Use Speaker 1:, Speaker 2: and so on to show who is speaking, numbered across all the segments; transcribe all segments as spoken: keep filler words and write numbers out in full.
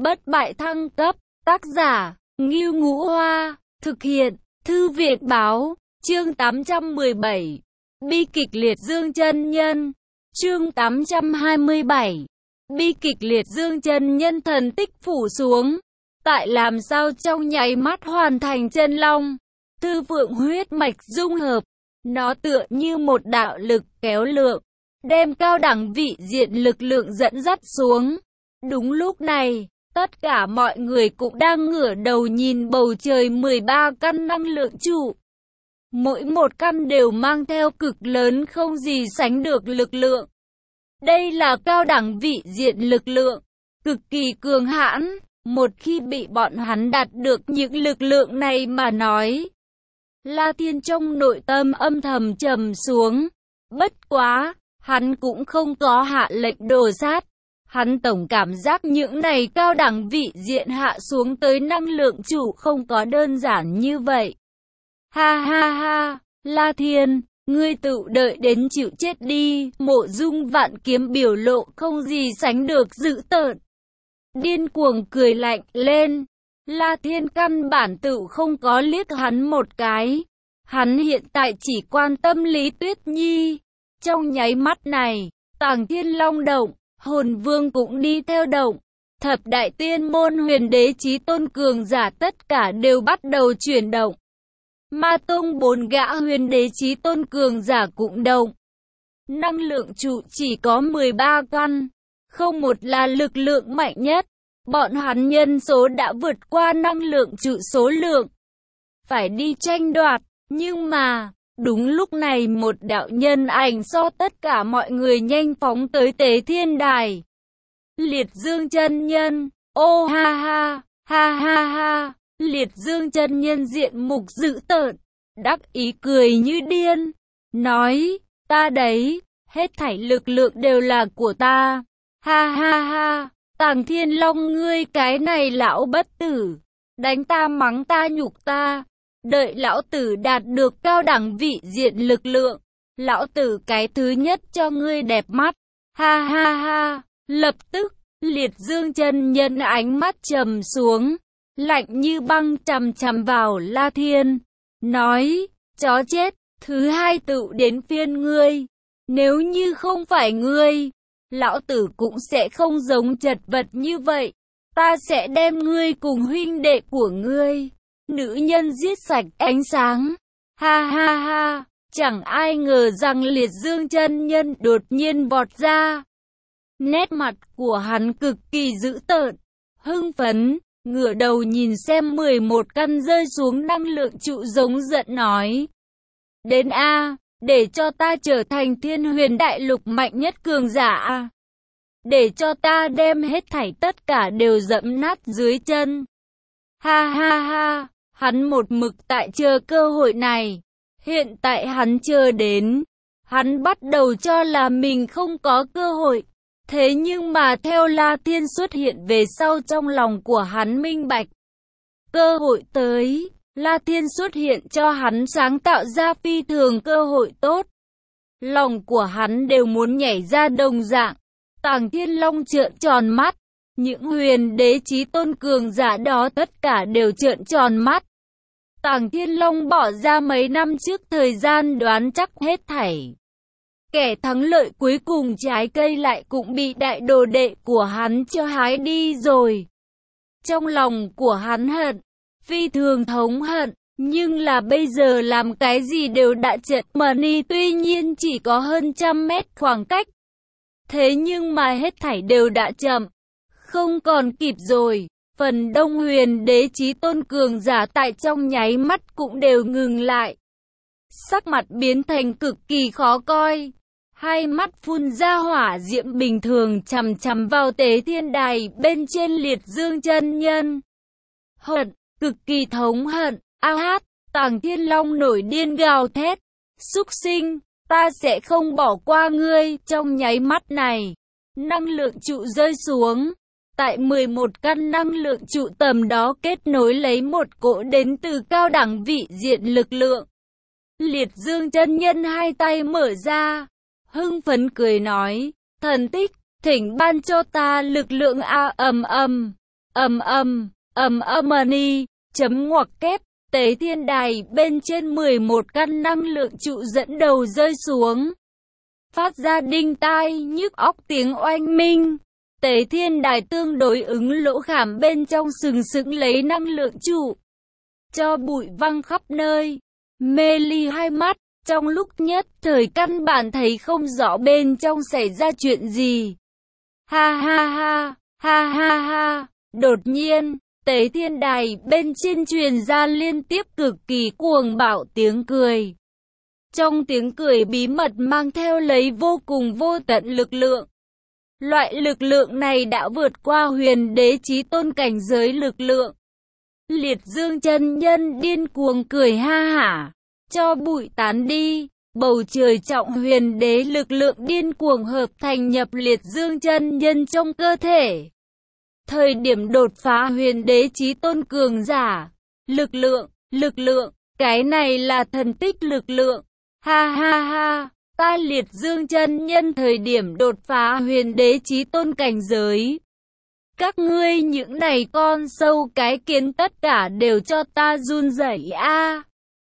Speaker 1: Bất bại thăng cấp, tác giả, Ngưu Ngũ Hoa, thực hiện, Thư viện báo, chương tám trăm mười bảy, bi kịch liệt dương chân nhân, chương tám trăm hai mươi bảy, bi kịch liệt dương chân nhân thần tích phủ xuống, tại làm sao trong nháy mắt hoàn thành chân long, thư vượng huyết mạch dung hợp, nó tựa như một đạo lực kéo lượng, đem cao đẳng vị diện lực lượng dẫn dắt xuống. Đúng lúc này, tất cả mọi người cũng đang ngửa đầu nhìn bầu trời mười ba căn năng lượng trụ. Mỗi một căn đều mang theo cực lớn không gì sánh được lực lượng. Đây là cao đẳng vị diện lực lượng, cực kỳ cường hãn. Một khi bị bọn hắn đạt được những lực lượng này mà nói, La Thiên trong nội tâm âm thầm trầm xuống. Bất quá, hắn cũng không có hạ lệnh đồ sát. Hắn tổng cảm giác những này cao đẳng vị diện hạ xuống tới năng lượng chủ không có đơn giản như vậy. Ha ha ha, La Thiên, ngươi tự đợi đến chịu chết đi. Mộ Dung Vạn Kiếm biểu lộ không gì sánh được dữ tợn, điên cuồng cười lạnh lên. La Thiên căn bản tự không có liếc hắn một cái. Hắn hiện tại chỉ quan tâm Lý Tuyết Nhi. Trong nháy mắt này, Tàng Thiên Long động, Hồn Vương cũng đi theo động. Thập đại tiên môn huyền đế chí tôn cường giả tất cả đều bắt đầu chuyển động. Ma Tông bốn gã huyền đế chí tôn cường giả cũng động. Năng lượng trụ chỉ có mười ba căn, không một là lực lượng mạnh nhất. Bọn hắn nhân số đã vượt qua năng lượng trụ số lượng, phải đi tranh đoạt. Nhưng mà, đúng lúc này một đạo nhân ảnh so tất cả mọi người nhanh phóng tới Tế Thiên Đài. Liệt Dương chân nhân, ô ha ha, ha ha ha, Liệt Dương chân nhân diện mục dữ tợn, đắc ý cười như điên, nói, ta đấy, hết thảy lực lượng đều là của ta, ha ha ha, Tàng Thiên Long ngươi cái này lão bất tử, đánh ta mắng ta nhục ta. Đợi lão tử đạt được cao đẳng vị diện lực lượng, lão tử cái thứ nhất cho ngươi đẹp mắt. Ha ha ha, lập tức, Liệt Dương chân nhân ánh mắt trầm xuống, lạnh như băng chằm chằm vào La Thiên, nói, chó chết, thứ hai tự đến phiên ngươi. Nếu như không phải ngươi, lão tử cũng sẽ không giống chật vật như vậy. Ta sẽ đem ngươi cùng huynh đệ của ngươi, nữ nhân giết sạch ánh sáng. Ha ha ha, chẳng ai ngờ rằng Liệt Dương chân nhân đột nhiên vọt ra. Nét mặt của hắn cực kỳ dữ tợn, hưng phấn, ngửa đầu nhìn xem mười một căn rơi xuống năng lượng trụ giống giận nói. Đến A, để cho ta trở thành thiên huyền đại lục mạnh nhất cường giả A. Để cho ta đem hết thảy tất cả đều dẫm nát dưới chân. Ha ha ha, hắn một mực tại chờ cơ hội này. Hiện tại hắn chờ đến. Hắn bắt đầu cho là mình không có cơ hội. Thế nhưng mà theo La Thiên xuất hiện về sau trong lòng của hắn minh bạch. Cơ hội tới, La Thiên xuất hiện cho hắn sáng tạo ra phi thường cơ hội tốt. Lòng của hắn đều muốn nhảy ra đồng dạng. Tàng Thiên Long trợn tròn mắt. Những huyền đế chí tôn cường giả đó tất cả đều trợn tròn mắt. Tàng Thiên Long bỏ ra mấy năm trước thời gian đoán chắc hết thảy. Kẻ thắng lợi cuối cùng trái cây lại cũng bị đại đồ đệ của hắn cho hái đi rồi. Trong lòng của hắn hận, phi thường thống hận, nhưng là bây giờ làm cái gì đều đã chật mani, tuy nhiên chỉ có hơn trăm mét khoảng cách. Thế nhưng mà hết thảy đều đã chậm, không còn kịp rồi. Phần đông huyền đế chí tôn cường giả tại trong nháy mắt cũng đều ngừng lại. Sắc mặt biến thành cực kỳ khó coi. Hai mắt phun ra hỏa diễm bình thường chằm chằm vào Tế Thiên Đài bên trên Liệt Dương chân nhân. Hận, cực kỳ thống hận, a hát, Tàng Thiên Long nổi điên gào thét. Súc sinh, ta sẽ không bỏ qua ngươi. Trong nháy mắt này, năng lượng trụ rơi xuống. Tại mười một căn năng lượng trụ tầm đó kết nối lấy một cỗ đến từ cao đẳng vị diện lực lượng. Liệt Dương chân nhân hai tay mở ra, hưng phấn cười nói, thần tích, thỉnh ban cho ta lực lượng a ầm ầm. ầm ầm, ầm ầm ni, chấm ngoặc kép, Tế Thiên Đài bên trên mười một căn năng lượng trụ dẫn đầu rơi xuống, phát ra đinh tai nhức óc tiếng oanh minh. Tế Thiên Đài tương đối ứng lỗ khảm bên trong sừng sững lấy năng lượng trụ, cho bụi văng khắp nơi. Mê ly hai mắt, trong lúc nhất thời căn bản thấy không rõ bên trong xảy ra chuyện gì. Ha ha ha, ha ha ha, đột nhiên, Tế Thiên Đài bên trên truyền ra liên tiếp cực kỳ cuồng bạo tiếng cười. Trong tiếng cười bí mật mang theo lấy vô cùng vô tận lực lượng. Loại lực lượng này đã vượt qua huyền đế chí tôn cảnh giới lực lượng. Liệt Dương chân nhân điên cuồng cười ha hả, cho bụi tán đi, bầu trời trọng huyền đế lực lượng điên cuồng hợp thành nhập Liệt Dương chân nhân trong cơ thể. Thời điểm đột phá huyền đế chí tôn cường giả, lực lượng, lực lượng, cái này là thần tích lực lượng. Ha ha ha, ta Liệt Dương chân nhân thời điểm đột phá huyền đế chí tôn cảnh giới. Các ngươi những này con sâu cái kiến tất cả đều cho ta run rẩy a.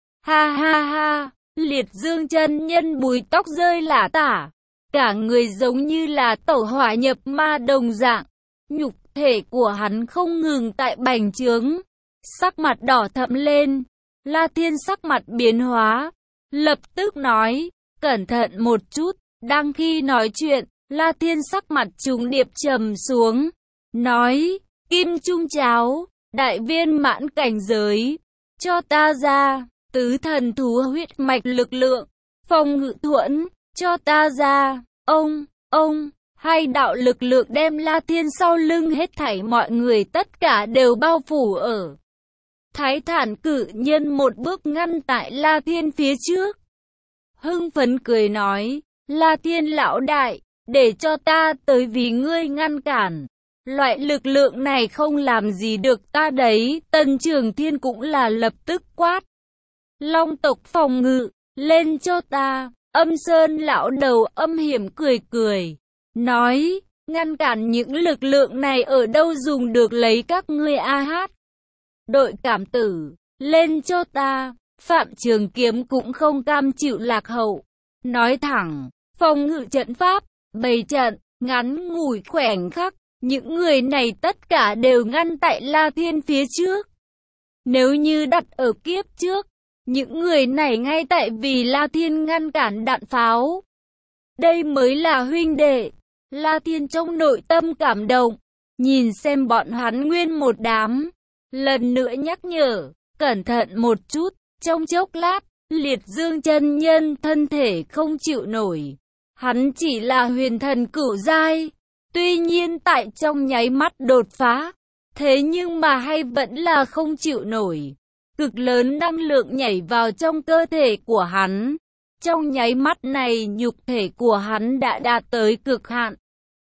Speaker 1: Ha ha ha, Liệt Dương chân nhân búi tóc rơi lả tả, cả người giống như là tẩu hỏa nhập ma đồng dạng, nhục thể của hắn không ngừng tại bành trướng, sắc mặt đỏ thẫm lên. La Thiên sắc mặt biến hóa, lập tức nói, cẩn thận một chút. Đang khi nói chuyện, La Thiên sắc mặt trùng điệp trầm xuống, nói, Kim Trung Cháo, đại viên mãn cảnh giới, cho ta ra, tứ thần thú huyết mạch lực lượng, phòng ngự thuẫn, cho ta ra, ông, ông, hai đạo lực lượng đem La Thiên sau lưng hết thảy mọi người tất cả đều bao phủ ở. Thái Thản cử nhân một bước ngăn tại La Thiên phía trước. Hưng phấn cười nói, La Thiên lão đại, để cho ta tới vì ngươi ngăn cản. Loại lực lượng này không làm gì được ta đấy. Tần Trường Thiên cũng là lập tức quát. Long tộc phòng ngự, lên cho ta. Âm Sơn lão đầu âm hiểm cười cười, nói, ngăn cản những lực lượng này ở đâu dùng được lấy các ngươi a hát. Đội cảm tử, lên cho ta. Phạm Trường Kiếm cũng không cam chịu lạc hậu, nói thẳng, phòng ngự trận pháp, bày trận, ngắn ngủi khoảnh khắc, những người này tất cả đều ngăn tại La Thiên phía trước. Nếu như đặt ở kiếp trước, những người này ngay tại vì La Thiên ngăn cản đạn pháo. Đây mới là huynh đệ. La Thiên trong nội tâm cảm động, nhìn xem bọn hắn nguyên một đám, lần nữa nhắc nhở, cẩn thận một chút. Trong chốc lát, Liệt Dương chân nhân thân thể không chịu nổi. Hắn chỉ là huyền thần cửu giai, tuy nhiên tại trong nháy mắt đột phá, thế nhưng mà hay vẫn là không chịu nổi. Cực lớn năng lượng nhảy vào trong cơ thể của hắn. Trong nháy mắt này nhục thể của hắn đã đạt tới cực hạn,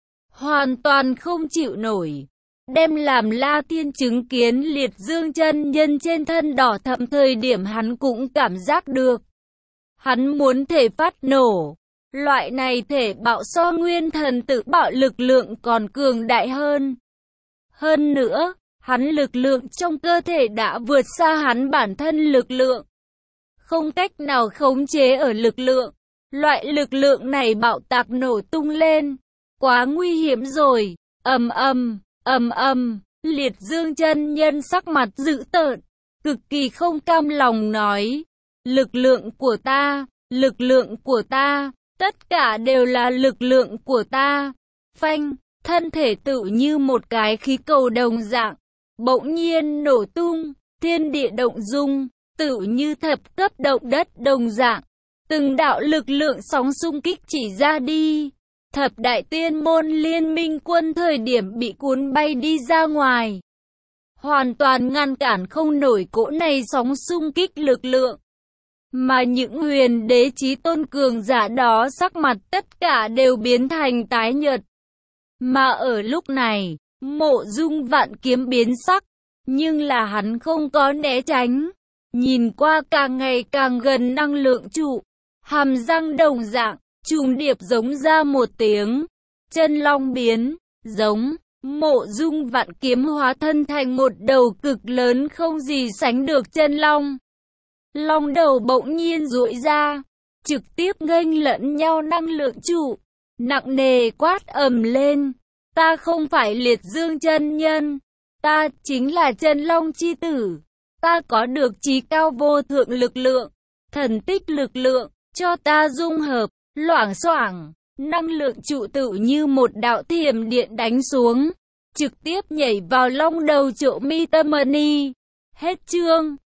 Speaker 1: hoàn toàn không chịu nổi. Đem làm La Thiên chứng kiến Liệt Dương chân nhân trên thân đỏ thẫm thời điểm hắn cũng cảm giác được. Hắn muốn thể phát nổ. Loại này thể bạo so nguyên thần tự bạo lực lượng còn cường đại hơn. Hơn nữa, hắn lực lượng trong cơ thể đã vượt xa hắn bản thân lực lượng. Không cách nào khống chế ở lực lượng. Loại lực lượng này bạo tạc nổ tung lên. Quá nguy hiểm rồi. Ầm ầm. Ầm ầm, Liệt Dương chân nhân sắc mặt dữ tợn, cực kỳ không cam lòng nói, lực lượng của ta, lực lượng của ta, tất cả đều là lực lượng của ta. Phanh, thân thể tự như một cái khí cầu đồng dạng, bỗng nhiên nổ tung, thiên địa động dung, tự như thập cấp động đất đồng dạng, từng đạo lực lượng sóng xung kích chỉ ra đi. Thập đại tiên môn liên minh quân thời điểm bị cuốn bay đi ra ngoài, hoàn toàn ngăn cản không nổi cỗ này sóng xung kích lực lượng. Mà những huyền đế chí tôn cường giả đó sắc mặt tất cả đều biến thành tái nhợt. Mà ở lúc này, Mộ Dung Vạn Kiếm biến sắc, nhưng là hắn không có né tránh. Nhìn qua càng ngày càng gần năng lượng trụ, hàm răng đồng dạng, trùng điệp giống ra một tiếng, chân long biến, giống. Mộ Dung vạn kiếm hóa thân thành một đầu cực lớn không gì sánh được chân long. Long đầu bỗng nhiên duỗi ra, trực tiếp nghênh lẫn nhau năng lượng trụ, nặng nề quát ầm lên. Ta không phải Liệt Dương chân nhân, ta chính là chân long chi tử. Ta có được chí cao vô thượng lực lượng, thần tích lực lượng, cho ta dung hợp, loảng xoảng, năng lượng trụ tự như một đạo thiểm điện đánh xuống, trực tiếp nhảy vào long đầu Trộ Mi Tâm Ni. Hết chương.